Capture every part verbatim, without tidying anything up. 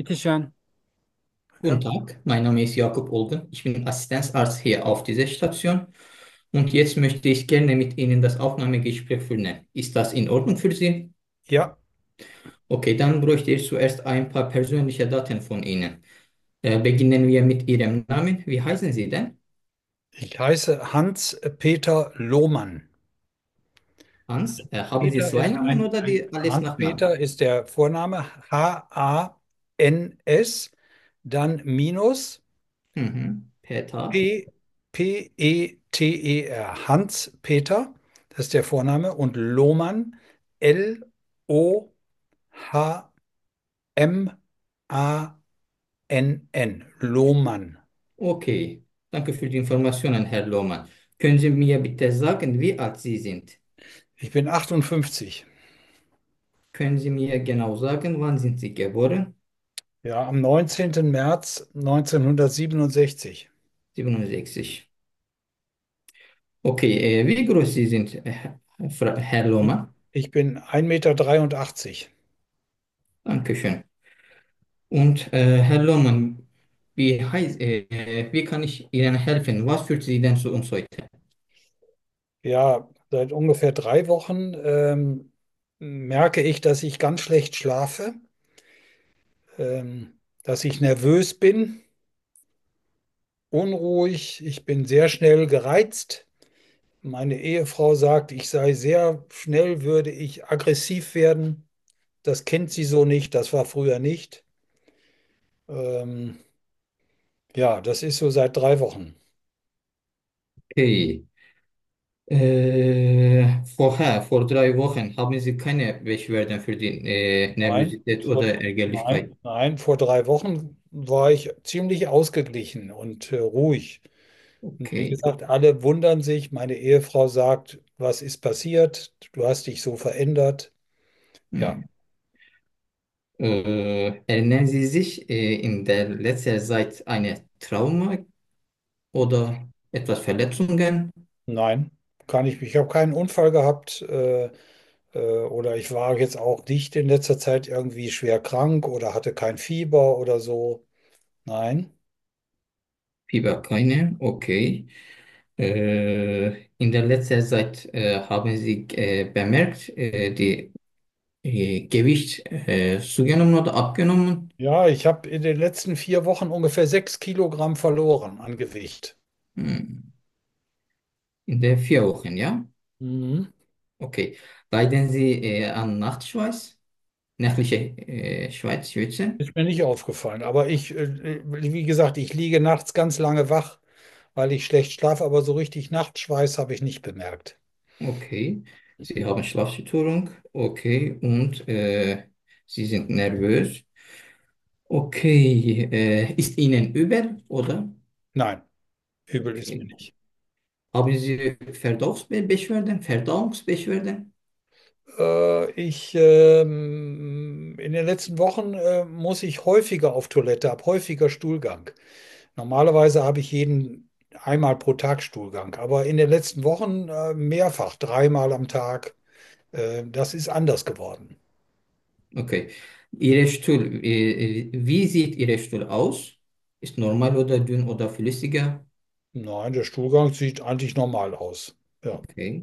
Dankeschön. Guten Ja, Tag, mein Name ist Jakob Olgen. Ich bin Assistenzarzt hier auf dieser Station und jetzt möchte ich gerne mit Ihnen das Aufnahmegespräch führen. Ist das in Ordnung für Sie? ja, Okay, dann bräuchte ich zuerst ein paar persönliche Daten von Ihnen. Äh, beginnen wir mit Ihrem Namen. Wie heißen Sie denn? ich heiße Hans-Peter Lohmann. Hans? Äh, haben Sie Peter zwei ist Namen ein, oder ein die alles Nachnamen? Hans-Peter ist der Vorname, H A N S, dann Minus Mhm. Peter. P, P E T E R. Hans-Peter, das ist der Vorname, und Lohmann, L O H M A N N. Lohmann. Okay, danke für die Informationen, Herr Lohmann. Können Sie mir bitte sagen, wie alt Sie sind? Ich bin achtundfünfzig. Können Sie mir genau sagen, wann sind Sie geboren? Ja, am neunzehnten März neunzehnhundertsiebenundsechzig. siebenundsechzig. Okay, äh, wie groß Sie sind, äh, Fra- Herr Lohmann? Ich bin ein Meter dreiundachtzig. Dankeschön. Und äh, Herr Lohmann, wie heißt, äh, wie kann ich Ihnen helfen? Was führt Sie denn zu uns heute? Ja, seit ungefähr drei Wochen ähm, merke ich, dass ich ganz schlecht schlafe, ähm, dass ich nervös bin, unruhig, ich bin sehr schnell gereizt. Meine Ehefrau sagt, ich sei sehr schnell, würde ich aggressiv werden. Das kennt sie so nicht, das war früher nicht. Ähm, ja, das ist so seit drei Wochen. Okay. Äh, vorher, vor drei Wochen, haben Sie keine Beschwerden für die äh, Nein, Nervosität vor, oder Ärgerlichkeit? nein, nein, vor drei Wochen war ich ziemlich ausgeglichen und äh, ruhig. Und wie Okay. gesagt, alle wundern sich. Meine Ehefrau sagt, was ist passiert? Du hast dich so verändert. Ja, Hm. Äh, erinnern Sie sich äh, in der letzten Zeit eine Trauma oder etwas Verletzungen? nein, kann ich. Ich habe keinen Unfall gehabt äh, äh, oder ich war jetzt auch nicht in letzter Zeit irgendwie schwer krank oder hatte kein Fieber oder so. Nein, Fieber keine, okay. Äh, in der letzten Zeit äh, haben Sie äh, bemerkt, äh, die äh, Gewicht äh, zugenommen oder abgenommen? ja, ich habe in den letzten vier Wochen ungefähr sechs Kilogramm verloren an Gewicht. Hm. In der vier Wochen, ja? Mhm. Okay. Leiden Sie äh, an Nachtschweiß? Nächtliche äh, Schweißschwitze? Ist mir nicht aufgefallen. Aber ich, äh, wie gesagt, ich liege nachts ganz lange wach, weil ich schlecht schlafe, aber so richtig Nachtschweiß habe ich nicht bemerkt. Okay. Sie haben Schlafstörung? Okay. Und äh, Sie sind nervös? Okay. Äh, ist Ihnen übel, oder? Nein, übel ist mir Okay. nicht. Haben Sie Verdauungsbeschwerden? Verdauungsbeschwerden? Äh, ich, ähm, in den letzten Wochen, äh, muss ich häufiger auf Toilette, habe häufiger Stuhlgang. Normalerweise habe ich jeden einmal pro Tag Stuhlgang, aber in den letzten Wochen, äh, mehrfach, dreimal am Tag. Äh, das ist anders geworden. Okay. Ihre Stuhl, äh, wie sieht Ihre Stuhl aus? Ist normal oder dünn oder flüssiger? Nein, der Stuhlgang sieht eigentlich normal aus. Ja. Okay.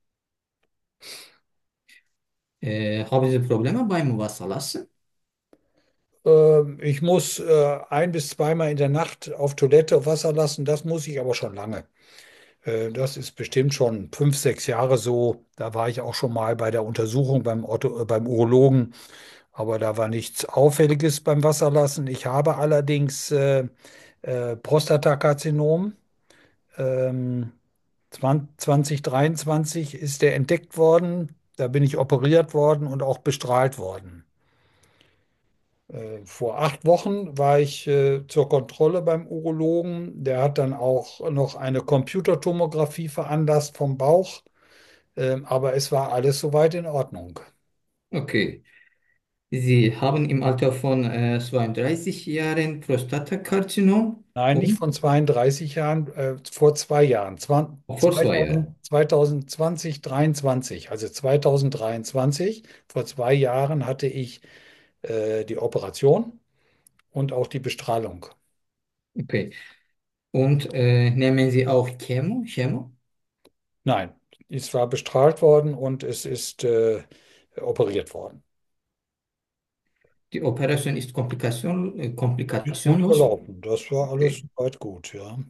Äh, haben Sie Probleme beim Wasserlassen? Ähm, ich muss äh, ein bis zweimal in der Nacht auf Toilette auf Wasser lassen. Das muss ich aber schon lange. Äh, das ist bestimmt schon fünf, sechs Jahre so. Da war ich auch schon mal bei der Untersuchung beim Ortho, äh, beim Urologen. Aber da war nichts Auffälliges beim Wasserlassen. Ich habe allerdings äh, äh, Prostatakarzinom. Ähm, zwanzig dreiundzwanzig ist der entdeckt worden. Da bin ich operiert worden und auch bestrahlt worden. Äh, Vor acht Wochen war ich äh, zur Kontrolle beim Urologen. Der hat dann auch noch eine Computertomographie veranlasst vom Bauch. Ähm, aber es war alles soweit in Ordnung. Okay. Sie haben im Alter von äh, zweiunddreißig Jahren Prostatakarzinom Nein, nicht und von zweiunddreißig Jahren, äh, vor zwei Jahren. Zwan- vor zwei zweitausend, Jahren. zweitausendzwanzig, dreiundzwanzig. Also zweitausenddreiundzwanzig, vor zwei Jahren hatte ich äh, die Operation. und auch die Bestrahlung. Okay. Und äh, nehmen Sie auch Chemo? Chemo? Nein, es war bestrahlt worden und es ist äh, operiert worden. Die Operation ist Komplikation, äh, Ist gut komplikationlos? verlaufen. Das war alles Okay. soweit gut, ja.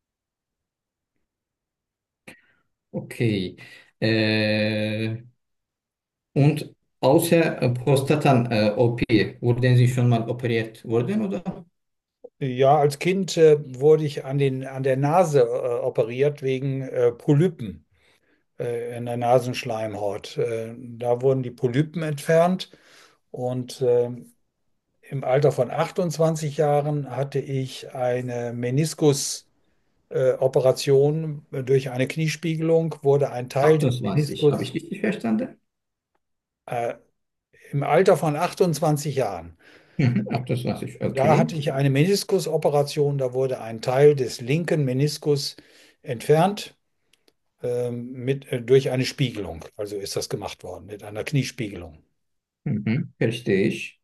Okay. Äh, und außer äh, Prostatan-O P, wurden Sie schon mal operiert worden, oder? Ja, als Kind äh, wurde ich an den, an der Nase äh, operiert wegen äh, Polypen äh, in der Nasenschleimhaut. Äh, da wurden die Polypen entfernt und äh, im Alter von achtundzwanzig Jahren hatte ich eine Meniskus, äh, Operation durch eine Kniespiegelung, wurde ein Teil des achtundzwanzig, habe ich Meniskus richtig verstanden? äh, im Alter von achtundzwanzig Jahren. Mhm, achtundzwanzig, Da okay. hatte ich eine Meniskusoperation, da wurde ein Teil des linken Meniskus entfernt ähm, mit, äh, durch eine Spiegelung. Also ist das gemacht worden mit einer Kniespiegelung. Mhm, verstehe ich.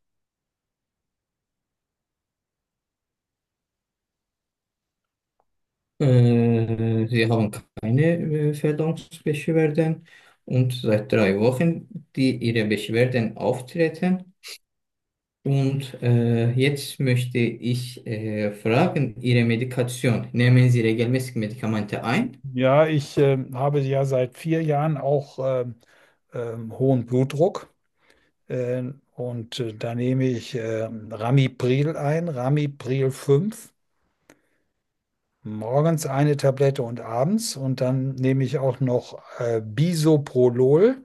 Äh, Sie haben keine äh, Verdauungsbeschwerden und seit drei Wochen, die Ihre Beschwerden auftreten. Und äh, jetzt möchte ich äh, fragen, Ihre Medikation, nehmen Sie regelmäßig Medikamente ein? Ja, ich äh, habe ja seit vier Jahren auch ähm, ähm, hohen Blutdruck. Äh, und äh, da nehme ich äh, Ramipril ein, Ramipril fünf. Morgens eine Tablette und abends. Und dann nehme ich auch noch äh, Bisoprolol.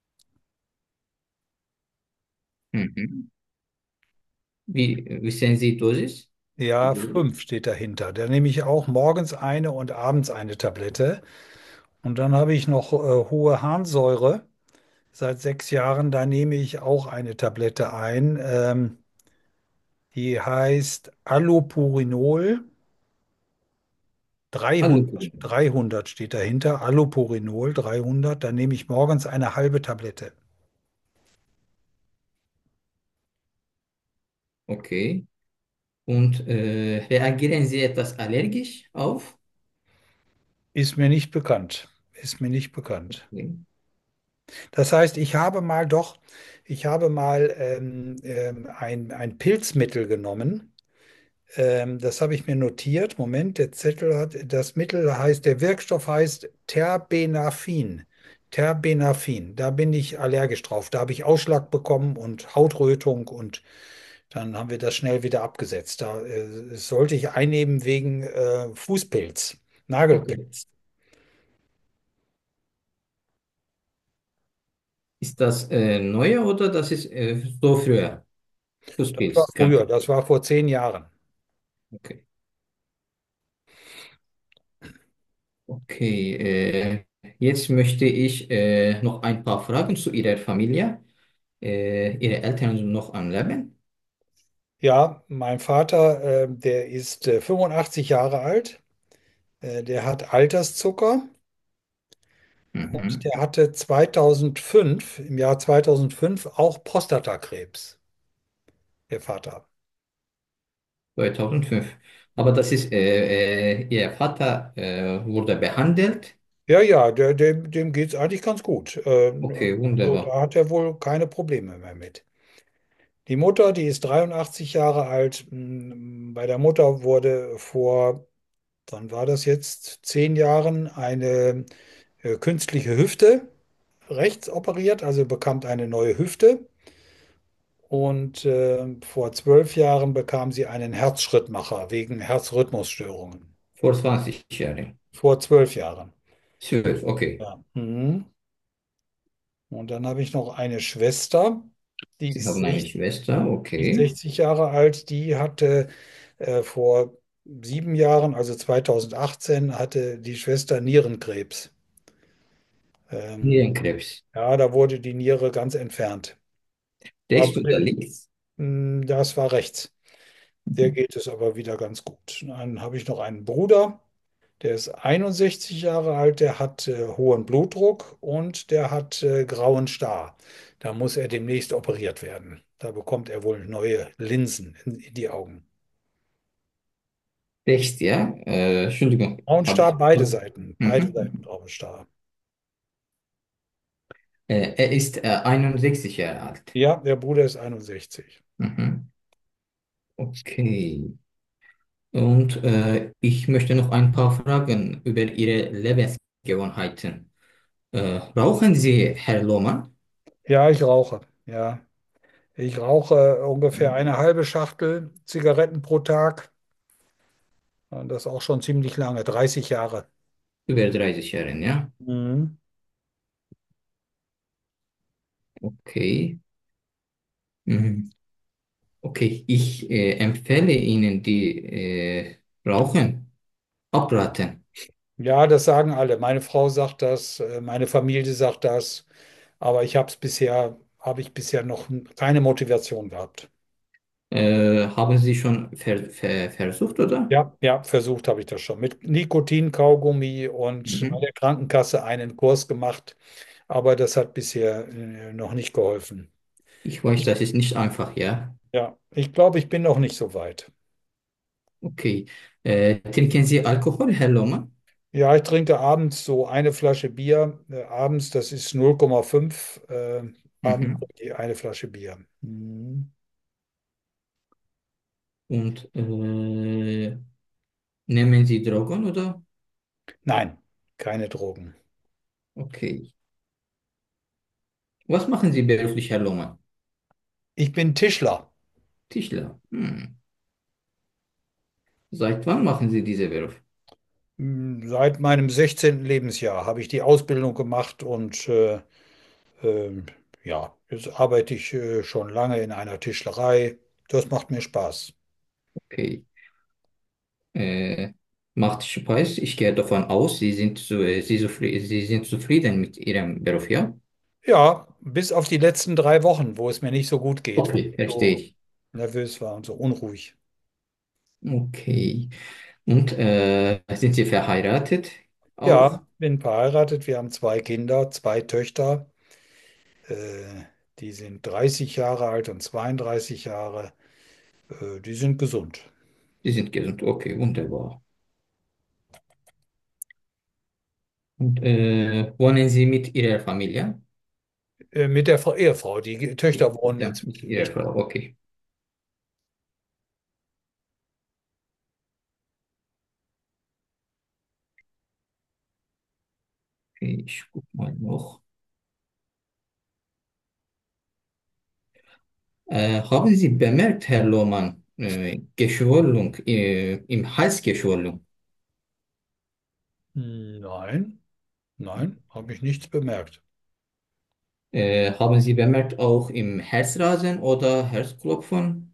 Mhm. Wie wissen Sie Dosis? Die Ja, Dosis? fünf steht dahinter. Da nehme ich auch morgens eine und abends eine Tablette. Und dann habe ich noch äh, hohe Harnsäure. Seit sechs Jahren, da nehme ich auch eine Tablette ein. Ähm, die heißt Allopurinol. dreihundert, Allopurinol. dreihundert steht dahinter. Allopurinol dreihundert. Da nehme ich morgens eine halbe Tablette. Okay. Und äh, reagieren Sie etwas allergisch auf? Ist mir nicht bekannt. Ist mir nicht bekannt. Okay. Das heißt, ich habe mal doch, ich habe mal ähm, ähm, ein, ein Pilzmittel genommen. Ähm, das habe ich mir notiert. Moment, der Zettel hat, das Mittel heißt, der Wirkstoff heißt Terbenafin. Terbenafin. Da bin ich allergisch drauf. Da habe ich Ausschlag bekommen und Hautrötung und dann haben wir das schnell wieder abgesetzt. Da äh, sollte ich einnehmen wegen äh, Fußpilz, Okay. Nagelpilz. Ist das äh, neue oder das ist äh, so früher? Das war Fußpilz, früher, Krankheit. das war vor zehn Jahren. Okay. Okay. Äh, jetzt möchte ich äh, noch ein paar Fragen zu Ihrer Familie. Äh, Ihre Eltern sind noch am Leben? Ja, mein Vater, äh, der ist äh, fünfundachtzig Jahre alt. Äh, der hat Alterszucker. Und Mhm. der hatte zweitausendfünf, im Jahr zweitausendfünf, auch Prostatakrebs, der Vater. zweitausendfünf. Aber das ist, äh, äh, Ihr Vater äh, wurde behandelt. Ja, ja, der, dem, dem geht es eigentlich ganz gut. Okay, Ähm, also wunderbar. da hat er wohl keine Probleme mehr mit. Die Mutter, die ist dreiundachtzig Jahre alt. Mm, Bei der Mutter wurde vor, wann war das jetzt, zehn Jahren eine äh, künstliche Hüfte rechts operiert, also bekam eine neue Hüfte. Und äh, vor zwölf Jahren bekam sie einen Herzschrittmacher wegen Herzrhythmusstörungen. Vor zwanzig Jahren. Vor zwölf Jahren. zwölf, okay. Ja. Mhm. Und dann habe ich noch eine Schwester, die Sie ist haben eine sechzig, Schwester, die ist okay. sechzig Jahre alt. Die hatte äh, vor sieben Jahren, also zweitausendachtzehn, hatte die Schwester Nierenkrebs. Ähm, Nierenkrebs. ja, da wurde die Niere ganz entfernt. Aber Rechts oder der- links? mh, das war rechts. Der Mhm. geht es aber wieder ganz gut. Dann habe ich noch einen Bruder. Der ist einundsechzig Jahre alt, der hat äh, hohen Blutdruck und der hat äh, grauen Star. Da muss er demnächst operiert werden. Da bekommt er wohl neue Linsen in, in die Augen. Rechts, ja. Äh, Entschuldigung, habe Grauenstar, ich. beide Seiten, beide Seiten Mhm. Grauenstar. Äh, er ist äh, einundsechzig Jahre alt. Ja, der Bruder ist einundsechzig. Mhm. Okay. Und äh, ich möchte noch ein paar Fragen über Ihre Lebensgewohnheiten. Äh, rauchen Sie, Herr Lohmann? Ja, ich rauche. Ja, ich rauche ungefähr eine halbe Schachtel Zigaretten pro Tag. Und das auch schon ziemlich lange, dreißig Jahre. Über dreißig Jahre, ja. Mhm. Okay. Mhm. Okay, ich äh, empfehle Ihnen, die äh, Rauchen abraten. Ja, das sagen alle. Meine Frau sagt das, äh, meine Familie sagt das, aber ich habe es bisher, habe ich bisher noch keine Motivation gehabt. Äh, haben Sie schon ver ver versucht, oder? Ja, ja, versucht habe ich das schon. Mit Nikotin-Kaugummi und bei Mhm. der Krankenkasse einen Kurs gemacht, aber das hat bisher äh, noch nicht geholfen. Ich weiß, Ich, das ist nicht einfach, ja. ja, ich glaube, ich bin noch nicht so weit. Okay. Äh, trinken Sie Alkohol, Herr Lohmann? Ja, ich trinke abends so eine Flasche Bier. Äh, abends, das ist null Komma fünf. Äh, abends Mhm. trinke ich eine Flasche Bier. Mhm. Und äh, nehmen Sie Drogen, oder? Nein, keine Drogen. Okay. Was machen Sie beruflich, Herr Lohmann? Ich bin Tischler. Tischler. Hm. Seit wann machen Sie diese Beruf? Hm, Seit meinem sechzehnten. Lebensjahr habe ich die Ausbildung gemacht und äh, ähm, ja, jetzt arbeite ich äh, schon lange in einer Tischlerei. Das macht mir Spaß. Okay. Äh, macht Spaß. Ich gehe davon aus, Sie sind, so, äh, Sie, zufri- Sie sind zufrieden mit Ihrem Beruf, ja? Ja, bis auf die letzten drei Wochen, wo es mir nicht so gut geht, wo Okay, ich verstehe so ich. nervös war und so unruhig. Okay. Und äh, sind Sie verheiratet auch? Ja, bin verheiratet. Wir haben zwei Kinder, zwei Töchter. Äh, Die sind dreißig Jahre alt und zweiunddreißig Jahre. Äh, die sind gesund. Sie sind gesund. Okay, wunderbar. Und äh, wohnen Sie mit Ihrer Familie? Äh, mit der Frau, Ehefrau. Die Töchter wohnen Ja, mit inzwischen Ihrer nicht mehr. Frau. Okay. Okay, ich guck mal noch. Äh, haben Sie bemerkt, Herr Lohmann, äh, Geschwollung, äh, im Halsgeschwollung? Nein, nein, habe ich nichts bemerkt. Äh, haben Sie bemerkt auch im Herzrasen oder Herzklopfen?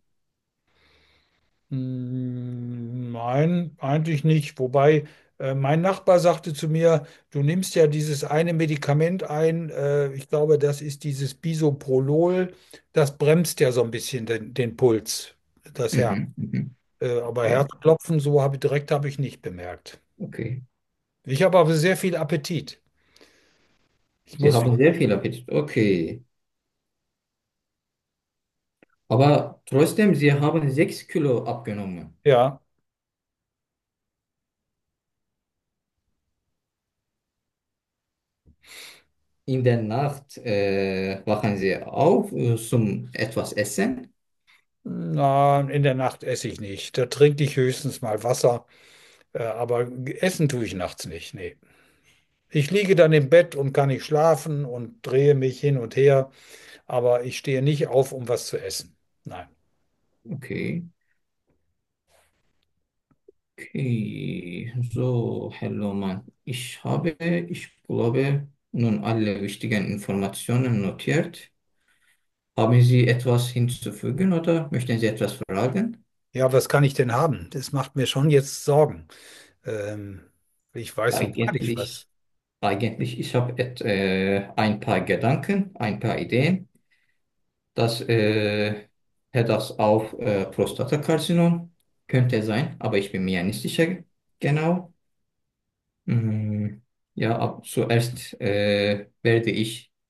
Hm, Nein, eigentlich nicht. Wobei äh, mein Nachbar sagte zu mir, du nimmst ja dieses eine Medikament ein, äh, ich glaube, das ist dieses Bisoprolol, das bremst ja so ein bisschen den, den Puls, das Herz. Mhm, mhm. Äh, aber Okay, Herzklopfen, so habe ich direkt habe ich nicht bemerkt. okay. Ich habe aber sehr viel Appetit. Ich Sie muss, haben sehr viel Appetit. Okay. Aber trotzdem, Sie haben sechs Kilo abgenommen. ja, In der Nacht äh, wachen Sie auf äh, zum etwas essen. na, in der Nacht esse ich nicht. Da trinke ich höchstens mal Wasser, äh, aber essen tue ich nachts nicht. Nee. Ich liege dann im Bett und kann nicht schlafen und drehe mich hin und her, aber ich stehe nicht auf, um was zu essen. Nein. Okay. Okay. So, Herr Lohmann. Ich habe, ich glaube, nun alle wichtigen Informationen notiert. Haben Sie etwas hinzufügen oder möchten Sie etwas fragen? Ja, was kann ich denn haben? Das macht mir schon jetzt Sorgen. Ähm, Ich weiß so gar nicht, was. Eigentlich, eigentlich, ich habe et, äh, ein paar Gedanken, ein paar Ideen. Das äh, hätte das auf äh, Prostatakarzinom könnte sein, aber ich bin mir ja nicht sicher genau. Mm, ja, ab, zuerst äh, werde ich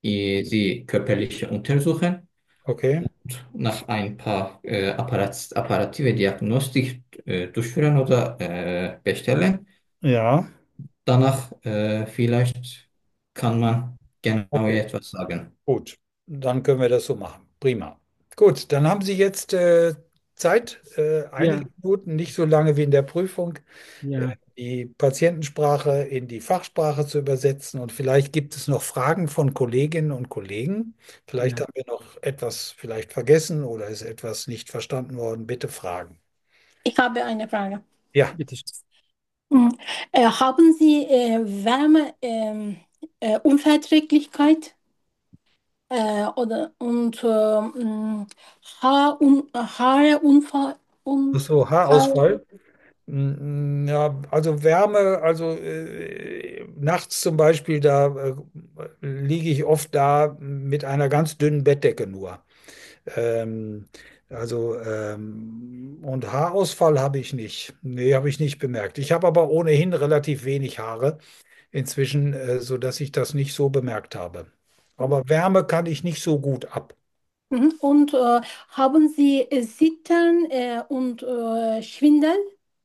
äh, Sie körperlich untersuchen, Okay. nach ein paar äh, Apparat, apparative Diagnostik äh, durchführen oder äh, bestellen. Ja, Danach äh, vielleicht kann man genau okay. etwas sagen. Gut. Dann können wir das so machen. Prima. Gut, dann haben Sie jetzt äh, Zeit, äh, Ja, einige Minuten, nicht so lange wie in der Prüfung, äh, ja, die Patientensprache in die Fachsprache zu übersetzen. Und vielleicht gibt es noch Fragen von Kolleginnen und Kollegen. Vielleicht ja. haben wir noch etwas vielleicht vergessen oder ist etwas nicht verstanden worden. Bitte fragen. Ich habe eine Frage. Ja, Bitte schön. Mhm. Äh, haben Sie äh, Wärme, ähm, äh, Unverträglichkeit äh, oder und äh, mh, Haar un, Haare Unfall ach un, so, Haar, Haarausfall. Mm, Ja, also Wärme, also äh, nachts zum Beispiel, da äh, liege ich oft da mit einer ganz dünnen Bettdecke nur. Ähm, also ähm, und Haarausfall habe ich nicht. Nee, habe ich nicht bemerkt. Ich habe aber ohnehin relativ wenig Haare inzwischen, äh, sodass ich das nicht so bemerkt habe. Aber Wärme kann ich nicht so gut ab. mhm. Und äh, haben Sie äh, Zittern äh, und äh, Schwindel?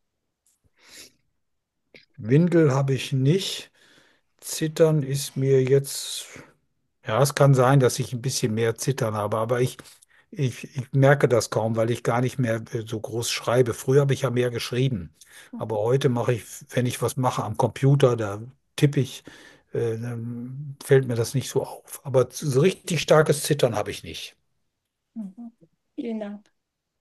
Windel habe ich nicht. Zittern ist mir jetzt. Ja, es kann sein, dass ich ein bisschen mehr Zittern habe, aber ich, ich, ich merke das kaum, weil ich gar nicht mehr äh, so groß schreibe. Früher habe ich ja mehr geschrieben, aber heute mache ich, wenn ich was mache am Computer, da tippe ich, äh, dann fällt mir das nicht so auf. Aber so richtig starkes Zittern habe ich nicht. Mhm. Vielen Dank.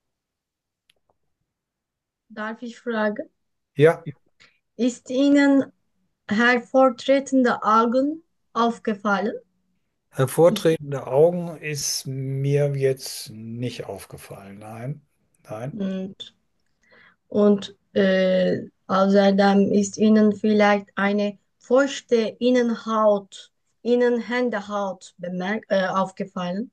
Darf ich fragen? Ja, Ist Ihnen hervortretende Augen aufgefallen? Ich, hervortretende Augen ist mir jetzt nicht aufgefallen. Nein, nein. und und äh, außerdem ist Ihnen vielleicht eine feuchte Innenhaut, Innenhändehaut bemerkt, äh, aufgefallen?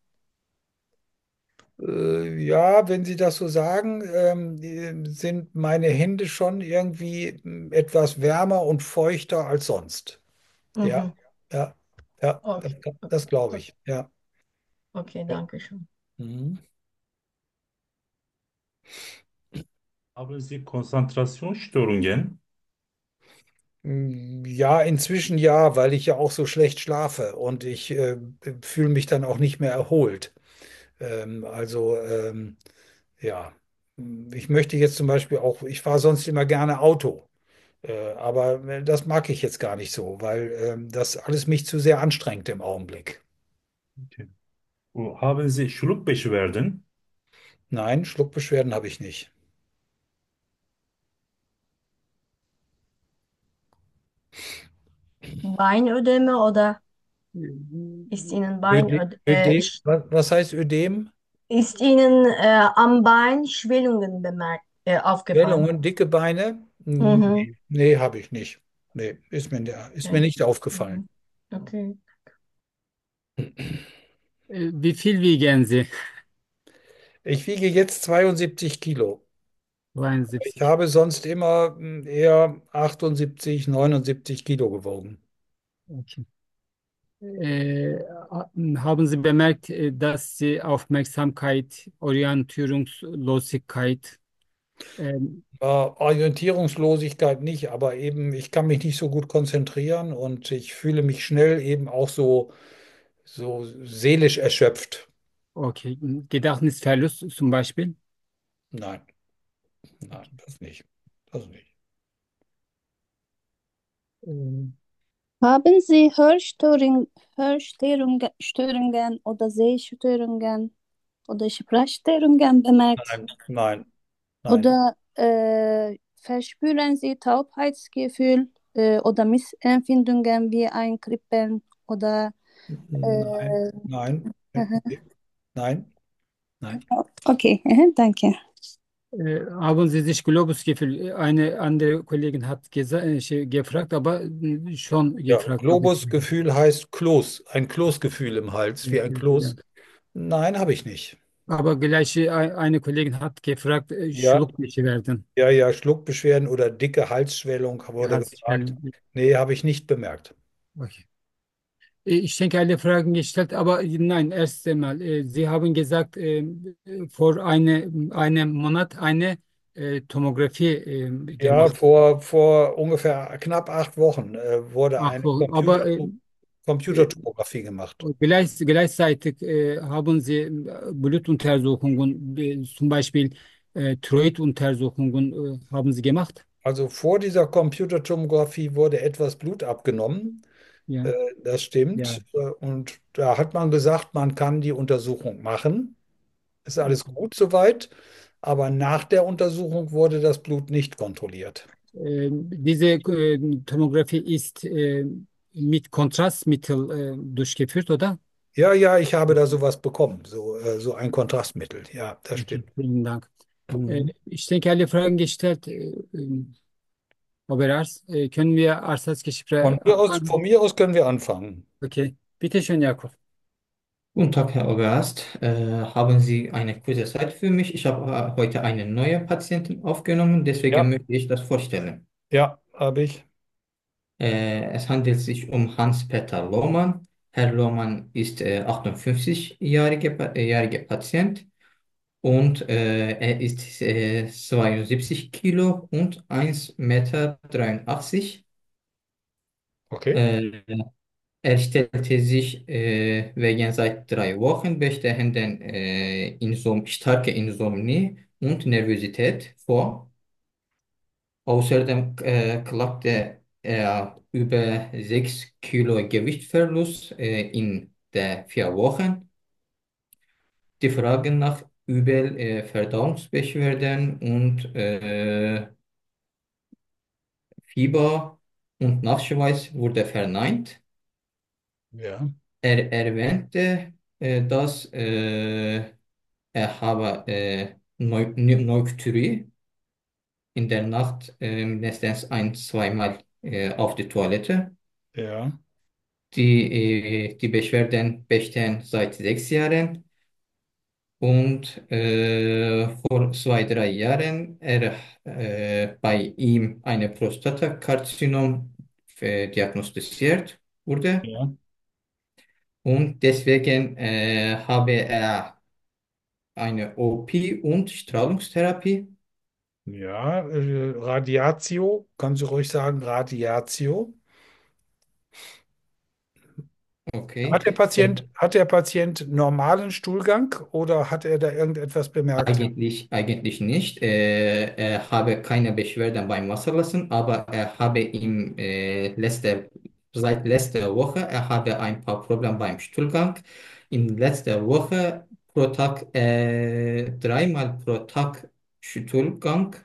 Äh, ja, wenn Sie das so sagen, ähm, die- sind meine Hände schon irgendwie mm, etwas wärmer und feuchter als sonst. Ja, Mhm. ja, ja, das, Okay, das glaube okay, ich. Ja. okay, Ja. danke schön. Mhm. Haben Sie Konzentrationsstörungen? Mm, Ja, inzwischen ja, weil ich ja auch so schlecht schlafe und ich äh, fühle mich dann auch nicht mehr erholt. Ähm, also ähm, ja, ich möchte jetzt zum Beispiel auch, ich fahre sonst immer gerne Auto. Äh, aber äh, das mag ich jetzt gar nicht so, weil ähm, das alles mich zu sehr anstrengt im Augenblick. Okay. Oh, haben Sie Schluckbeschwerden? Nein, Schluckbeschwerden habe ich nicht. Beinödeme oder ist Ihnen Öde, Beinöd äh, Ödem, was, was heißt Ödem? ist Ihnen äh, am Bein Schwellungen bemerkt, äh, aufgefallen? Schwellungen, dicke Beine? Hm, Mhm. Nee, nee, habe ich nicht. Nee, ist mir, ist mir Okay. nicht aufgefallen. Mhm. Okay. Äh, Wie viel wiegen Sie? Ich wiege jetzt zweiundsiebzig Kilo. Ich zweiundsiebzig. habe sonst immer hm, eher achtundsiebzig, neunundsiebzig Kilo gewogen. Okay. Äh, haben Sie bemerkt, äh, dass Sie Aufmerksamkeit, Orientierungslosigkeit, ähm, Äh, Orientierungslosigkeit nicht, aber eben, ich kann mich nicht so gut konzentrieren und ich fühle mich schnell eben auch so, so seelisch erschöpft. okay, Gedächtnisverlust zum Beispiel? Nein, nein, das nicht. Das nicht. Äh, Haben Sie Hörstörung, Hörstörungen Störungen oder Sehstörungen oder Sprachstörungen bemerkt? Nein, nein, nein, Oder äh, verspüren Sie Taubheitsgefühl äh, oder Missempfindungen wie ein Kribbeln oder nein, äh, nein, aha. nein, nein. Okay, aha, danke. Äh, haben Sie sich Globusgefühl? Eine andere Kollegin hat gesa äh, şey, gefragt, aber äh, schon Ja, gefragt habe ich. Globusgefühl heißt Kloß, ein Kloßgefühl im Hals, wie ein Kloß. Ja. Nein, habe ich nicht. Aber gleich äh, eine Kollegin hat gefragt, äh, Ja, Schluckbeschwerden. ja, ja, Schluckbeschwerden oder dicke Halsschwellung Ja, wurde gefragt. Halsschwellen. Nee, habe ich nicht bemerkt. Okay. Äh, Ich denke, alle Fragen gestellt, aber nein, erst einmal, äh, Sie haben gesagt, äh, äh, vor eine, einem Monat eine äh, Tomographie äh, Ja, gemacht. vor, vor ungefähr knapp acht Wochen äh, wurde Ach, eine so, aber Computer, äh, äh, Computertomographie gemacht. gleich, gleichzeitig äh, haben Sie äh, Blutuntersuchungen, äh, zum Beispiel äh, Thyroiduntersuchungen äh, haben Sie gemacht? Also vor dieser Computertomographie wurde etwas Blut abgenommen. Ja, Äh, Das ja. stimmt. Äh, Und da hat man gesagt, man kann die Untersuchung machen. Ist alles gut soweit. Aber nach der Untersuchung wurde das Blut nicht kontrolliert. Äh, diese äh, Tomographie ist äh, mit Kontrastmittel äh, durchgeführt, oder? Ja, ja, ich habe da sowas bekommen, so, äh, so ein Kontrastmittel. Ja, das Okay, stimmt. vielen Dank. Äh, Mhm. ich denke, alle Fragen gestellt. Äh, äh, Oberarzt, äh, können wir Von Arztgespräch mir aus, anfangen? von mir aus können wir anfangen. Okay, bitte schön, Jakob. Guten Tag, Herr Oberarzt. Äh, haben Sie eine kurze Zeit für mich? Ich habe äh, heute eine neue Patientin aufgenommen, deswegen Ja, möchte ich das vorstellen. ja, habe ich. Äh, es handelt sich um Hans-Peter Lohmann. Herr Lohmann ist äh, achtundfünfzig-jährige Pa- äh, jährige Patient und äh, er ist äh, zweiundsiebzig Kilo und eins Meter. dreiundachtzig. Okay. Äh, Er stellte sich äh, wegen seit drei Wochen bestehenden äh, Insom starke Insomnie und Nervosität vor. Außerdem äh, klagte er über sechs Kilo Gewichtsverlust äh, in der vier Wochen. Die Frage nach übel äh, Verdauungsbeschwerden und äh, Fieber und Nachschweiß wurde verneint. Ja, Er erwähnte, äh, dass äh, er habe äh, Neu Neu- Nocturie in der Nacht äh, mindestens ein, zweimal äh, auf die Toilette. ja, Die, äh, die Beschwerden bestehen seit sechs Jahren und äh, vor zwei, drei Jahren er äh, bei ihm eine Prostatakarzinom äh, diagnostiziert wurde ja. und deswegen äh, habe er eine O P und Strahlungstherapie. Ja, äh, Radiatio, kannst du ruhig sagen, Radiatio. Okay. Hat der Patient, hat der Patient normalen Stuhlgang oder hat er da irgendetwas bemerkt? Eigentlich, eigentlich nicht. Äh, er habe keine Beschwerden beim Wasserlassen, aber er habe ihm äh, letzte, seit letzter Woche, er habe ein paar Probleme beim Stuhlgang. In letzter Woche pro Tag, äh, dreimal pro Tag Stuhlgang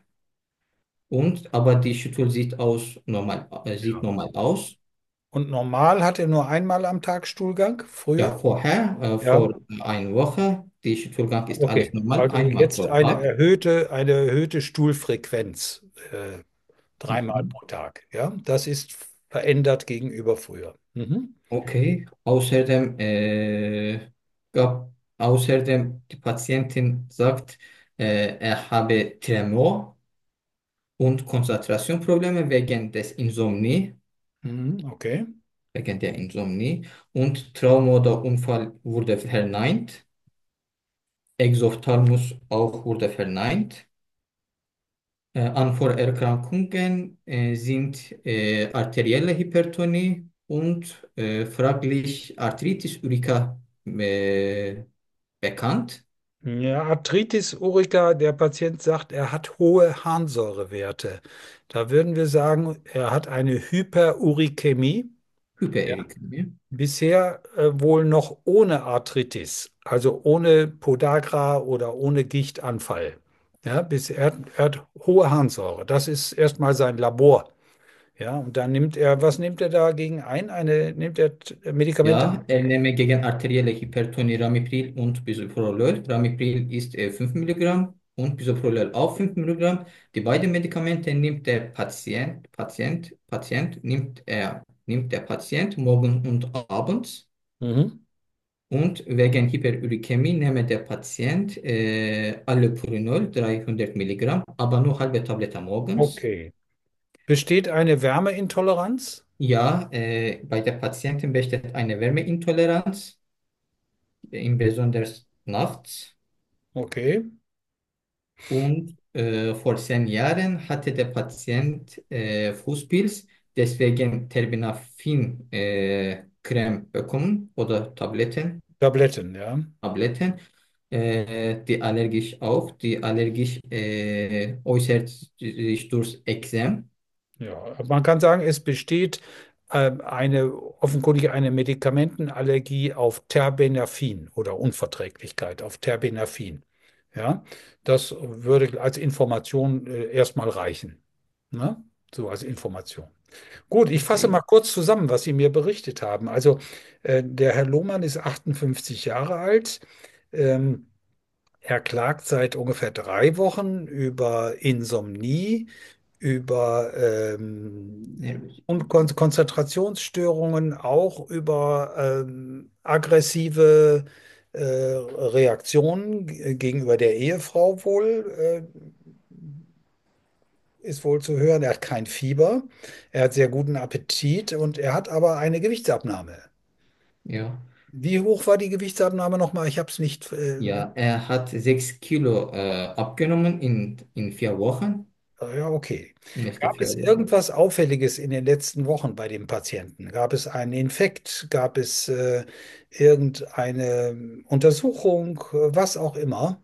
und aber die Stuhl sieht aus normal, äh, sieht Ja. normal aus. Und normal hat er nur einmal am Tag Stuhlgang, Ja, früher? vorher, äh, Ja. vor einer Woche, die Stuhlgang ist alles Okay, normal, also einmal jetzt pro eine Tag. erhöhte, eine erhöhte Stuhlfrequenz, äh, dreimal Mhm. pro Tag. Ja, das ist verändert gegenüber früher. Mhm. Okay, außerdem äh, gab außerdem die Patientin sagt, äh, er habe Tremor und Konzentrationsprobleme wegen des Insomnie, Mhm. Okay. wegen der Insomnie und Trauma oder Unfall wurde verneint, Exophthalmus auch wurde verneint. Äh, Anvorerkrankungen äh, sind äh, arterielle Hypertonie und äh, fraglich Arthritis uricata äh, bekannt. Ja, Arthritis uricata, der Patient sagt, er hat hohe Harnsäurewerte. Da würden wir sagen, er hat eine Hyperurikämie. Ja. Hyperuricemie. Bisher äh, wohl noch ohne Arthritis, also ohne Podagra oder ohne Gichtanfall. Ja, bis er, hat- er hat hohe Harnsäure. Das ist erstmal sein Labor. Ja, und dann nimmt er, was nimmt er dagegen ein? Eine, nimmt er T- Medikamente? Ja, er nehme gegen arterielle Hypertonie Ramipril und Bisoprolol. Ramipril ist äh, fünf Milligramm und Bisoprolol auch fünf Milligramm. Die beiden Medikamente nimmt der Patient, Patient, Patient nimmt er, nimmt der Patient morgen und abends. Mhm. Und wegen Hyperuricemie nehme der Patient äh, Allopurinol dreihundert Milligramm, aber nur halbe Tablette morgens. Okay. Besteht eine Wärmeintoleranz? Ja, äh, bei der Patientin besteht eine Wärmeintoleranz, im besonders nachts. Okay. Und äh, vor zehn Jahren hatte der Patient äh, Fußpilz, deswegen Terbinafin äh, Creme bekommen oder Tabletten, Tabletten, ja. Tabletten, äh, die allergisch auch, die allergisch äh, äußert sich durch Ekzem. Ja, man kann sagen, es besteht ähm, eine offenkundig eine Medikamentenallergie auf Terbinafin oder Unverträglichkeit auf Terbinafin. Ja, das würde als Information äh, erstmal reichen. Ne? So als Information. Gut, ich fasse Okay. mal kurz zusammen, was Sie mir berichtet haben. Also, äh, der Herr Lohmann ist achtundfünfzig Jahre alt. Ähm, Er klagt seit ungefähr drei Wochen über Insomnie, über ähm, Nervös. und Kon Konzentrationsstörungen, auch über ähm, aggressive äh, Reaktionen g- gegenüber der Ehefrau wohl, äh, ist wohl zu hören. Er hat kein Fieber, er hat sehr guten Appetit und er hat aber eine Gewichtsabnahme. Ja. Wie hoch war die Gewichtsabnahme nochmal? Ich habe es nicht. Äh, Ja, er hat sechs Kilo äh, abgenommen in, in vier Wochen, Ja, okay. in letzten Gab es vier Wochen. irgendwas Auffälliges in den letzten Wochen bei dem Patienten? Gab es einen Infekt? Gab es äh, irgendeine Untersuchung? äh, Was auch immer?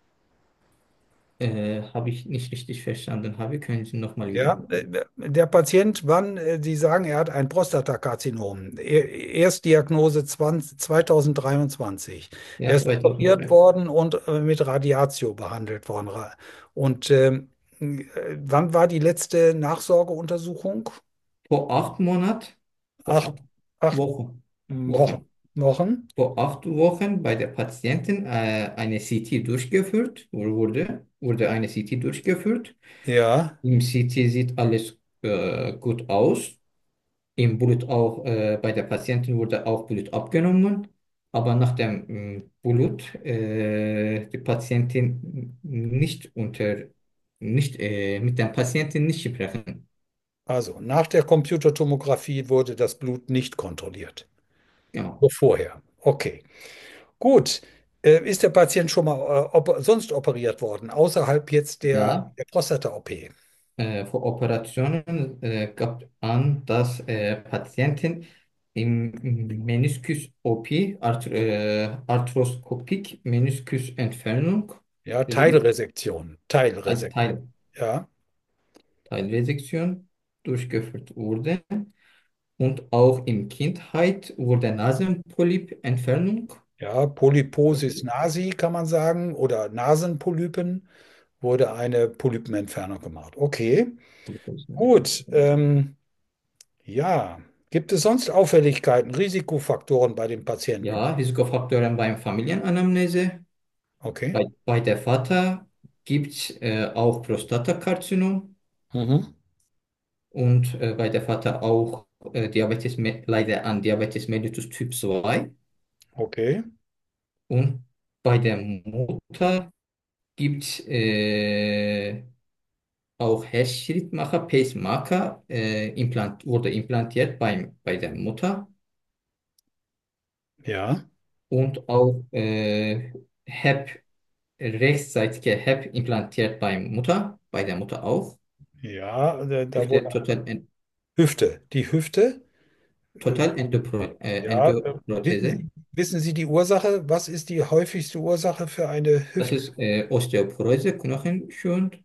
Äh, habe ich nicht richtig verstanden. Habe, können Sie nochmal Ja, wiederholen? äh, der Patient, wann äh, Sie sagen, er hat ein Prostatakarzinom. Er- Erstdiagnose zwanzig, zweitausenddreiundzwanzig. Er Ja, ist operiert zweitausenddrei. worden und äh, mit Radiatio behandelt worden. Ra- Und ähm, äh, wann war die letzte Nachsorgeuntersuchung? Vor acht Monaten, vor Acht, acht acht Wochen, Wochen. Wochen, Wochen? vor acht Wochen bei der Patientin äh, eine C T durchgeführt, wurde, wurde eine C T durchgeführt. Ja, Im C T sieht alles äh, gut aus. Im Blut auch, äh, bei der Patientin wurde auch Blut abgenommen, aber nach dem ähm, Blut äh, die Patientin nicht unter, nicht, äh, mit der Patientin nicht sprechen. also nach der Computertomographie wurde das Blut nicht kontrolliert. Genau. Nur vorher. Okay. Gut. Äh, ist der Patient schon mal äh, op sonst operiert worden, außerhalb jetzt der, Ja, der Prostata-O P? äh, für Operationen äh, gab an, dass äh, Patienten im Meniskus-O P, Art, äh, Arthroskopik Meniskusentfernung, Ja, wissen, Teilresektion. ein Teilresektion. Teil, Ja, Teilresektion durchgeführt wurde. Und auch in Kindheit wurde Nasenpolyp-Entfernung. ja, Polyposis nasi kann man sagen, oder Nasenpolypen wurde eine Polypenentfernung gemacht. Okay, gut. Ähm, ja, gibt es sonst Auffälligkeiten, Risikofaktoren bei dem Patienten? Ja, Risikofaktoren beim Familienanamnese. Okay. Bei, bei der Vater gibt es äh, auch Prostatakarzinom Mhm. und äh, bei der Vater auch äh, Diabetes, me- leider an Diabetes mellitus Typ zwei. Okay. Und bei der Mutter gibt es äh, auch Herzschrittmacher, Pacemaker, äh, implant, wurde implantiert beim, bei der Mutter. Ja, Und auch äh, H E P, rechtsseitige H E P implantiert bei Mutter, bei der Mutter auch. ja, da, da Hüfte wurde total, en, Hüfte. Die Hüfte. Äh, total Endopro, äh, ja, äh, wissen Endoprothese. Sie, wissen Sie die Ursache? Was ist die häufigste Ursache für eine Das Hüftarthrose? ist äh, Osteoporose, Knochenschwund,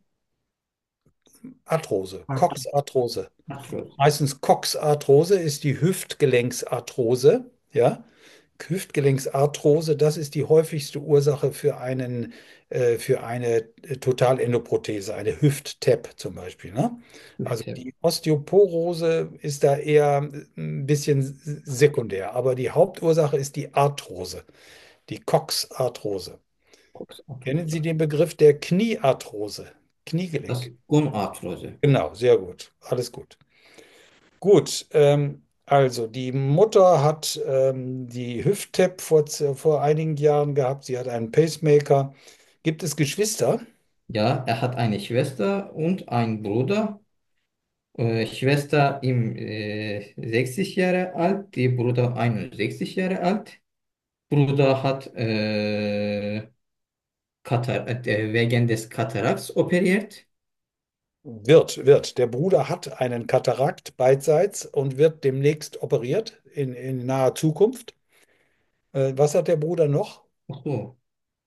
Coxarthrose. Arthrose. Meistens Coxarthrose ist die Hüftgelenksarthrose. Ja, Hüftgelenksarthrose, das ist die häufigste Ursache für einen, äh, für eine äh, Totalendoprothese, eine Hüft-T E P zum Beispiel. Ne? Also Hüfte, die Osteoporose ist da eher ein bisschen sekundär, aber die Hauptursache ist die Arthrose, die Coxarthrose. Kennen Sie Coxarthrose. den Begriff der Kniearthrose? Das Kniegelenk. Gonarthrose. Genau, sehr gut. Alles gut. Gut, ähm, also die Mutter hat ähm, die Hüft-T E P vor, z- vor einigen Jahren gehabt. Sie hat einen Pacemaker. Gibt es Geschwister? Ja, er hat eine Schwester und einen Bruder Äh, Schwester im äh, sechzig Jahre alt, die Bruder einundsechzig Jahre alt. Bruder hat äh, Katar äh, wegen des Katarakts operiert. Wird, wird. Der Bruder hat einen Katarakt beidseits und wird demnächst operiert in, in naher Zukunft. Äh, was hat der Bruder noch? Ach so.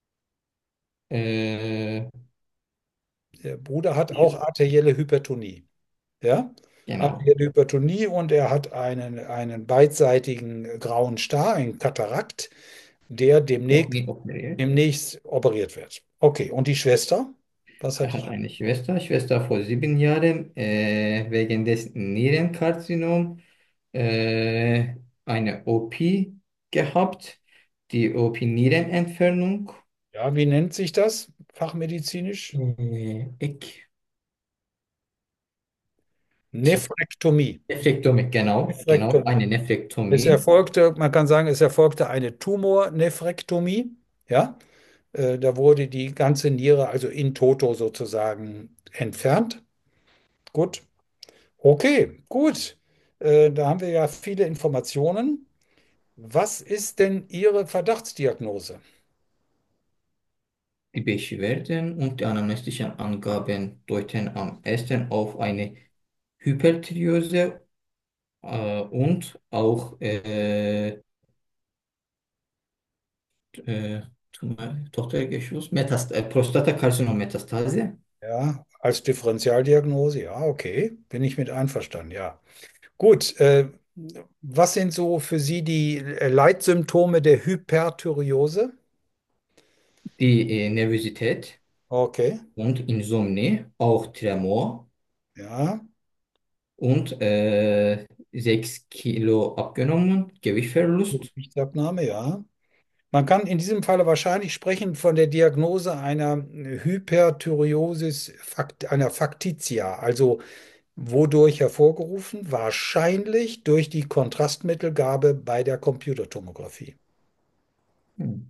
Äh, Der Bruder hat auch arterielle Hypertonie. Ja? genau. Arterielle Hypertonie und er hat einen, einen beidseitigen grauen Star, einen Katarakt, der Noch demnächst, nie operiert. demnächst operiert wird. Okay, und die Schwester? Was Er hat hat die? eine Schwester, Schwester vor sieben Jahren, äh, wegen des Nierenkarzinom äh, eine O P gehabt, die O P Nierenentfernung. Ja, wie nennt sich das fachmedizinisch? Äh, Ek, ich habe Nephrektomie. Nephrektomie, genau, genau, Nephrektomie. eine Es Nephrektomie. erfolgte, man kann sagen, es erfolgte eine Tumornephrektomie. Ja, äh, da wurde die ganze Niere, also in toto sozusagen, entfernt. Gut. Okay, gut. Äh, da haben wir ja viele Informationen. Was ist denn Ihre Verdachtsdiagnose? Die Beschwerden und die anamnestischen Angaben deuten am ersten auf eine Hyperthyreose äh, und auch äh, äh, Tumor- Tochtergeschoss, Metast äh, Prostatakarzinom-Metastase. Ja, als Differentialdiagnose, ja, okay, bin ich mit einverstanden, ja. Gut, äh, was sind so für Sie die äh, Leitsymptome der Hyperthyreose? Die äh, Nervosität Okay, und Insomnie, auch Tremor ja, und äh, sechs Kilo abgenommen, Gewichtsverlust. Gewichtsabnahme, ja. Man kann in diesem Falle wahrscheinlich sprechen von der Diagnose einer Hyperthyreosis, fakt, einer Faktitia, also wodurch hervorgerufen? Wahrscheinlich durch die Kontrastmittelgabe bei der Computertomographie. Hm.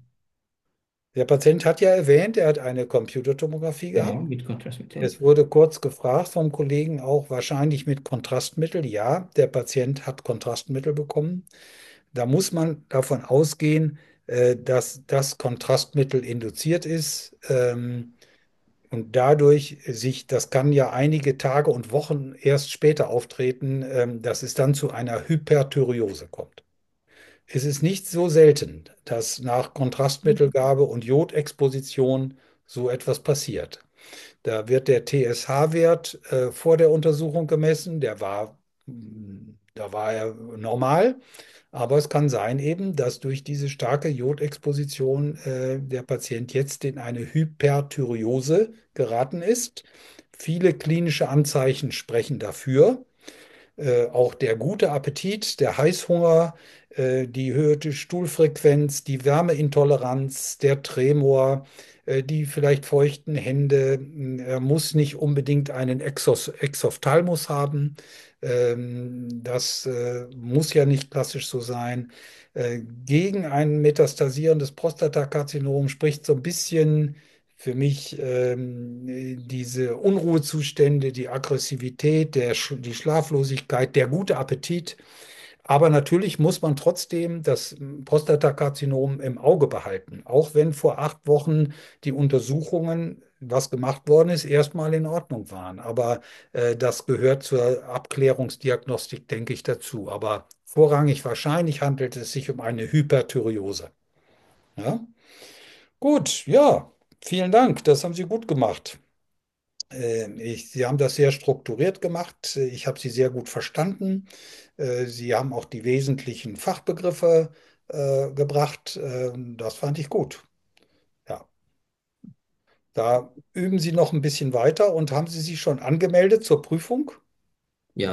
Der Patient hat ja erwähnt, er hat eine Computertomographie gehabt. Genau, mit Kontrastmittel. Es wurde kurz gefragt vom Kollegen auch, wahrscheinlich mit Kontrastmittel. Ja, der Patient hat Kontrastmittel bekommen. Da muss man davon ausgehen, äh, dass das Kontrastmittel induziert ist. Ähm, und dadurch sich, das kann ja einige Tage und Wochen erst später auftreten, ähm, dass es dann zu einer Hyperthyreose kommt. Es ist nicht so selten, dass nach Kontrastmittelgabe und Jodexposition so etwas passiert. Da wird der T S H-Wert äh, vor der Untersuchung gemessen. Der war, mm, da war er normal. Aber es kann sein eben, dass durch diese starke Jodexposition äh, der Patient jetzt in eine Hyperthyreose geraten ist. Viele klinische Anzeichen sprechen dafür. Äh, auch der gute Appetit, der Heißhunger, äh, die erhöhte Stuhlfrequenz, die Wärmeintoleranz, der Tremor, äh, die vielleicht feuchten Hände. Er muss nicht unbedingt einen Exos Exophthalmus haben. Ähm, das äh, muss ja nicht klassisch so sein. Äh, gegen ein metastasierendes Prostatakarzinom spricht so ein bisschen für mich ähm, diese Unruhezustände, die Aggressivität, der, Sch- die Schlaflosigkeit, der gute Appetit. Aber natürlich muss man trotzdem das Prostatakarzinom im Auge behalten, auch wenn vor acht Wochen die Untersuchungen, was gemacht worden ist, erstmal in Ordnung waren. Aber äh, das gehört zur Abklärungsdiagnostik, denke ich, dazu. Aber vorrangig wahrscheinlich handelt es sich um eine Hyperthyreose. Ja? Gut, ja, vielen Dank. Das haben Sie gut gemacht. Äh, Ich, Sie haben das sehr strukturiert gemacht. Ich habe Sie sehr gut verstanden. Äh, Sie haben auch die wesentlichen Fachbegriffe äh, gebracht. Äh, das fand ich gut. Ja, da üben Sie noch ein bisschen weiter und haben Sie sich schon angemeldet zur Prüfung?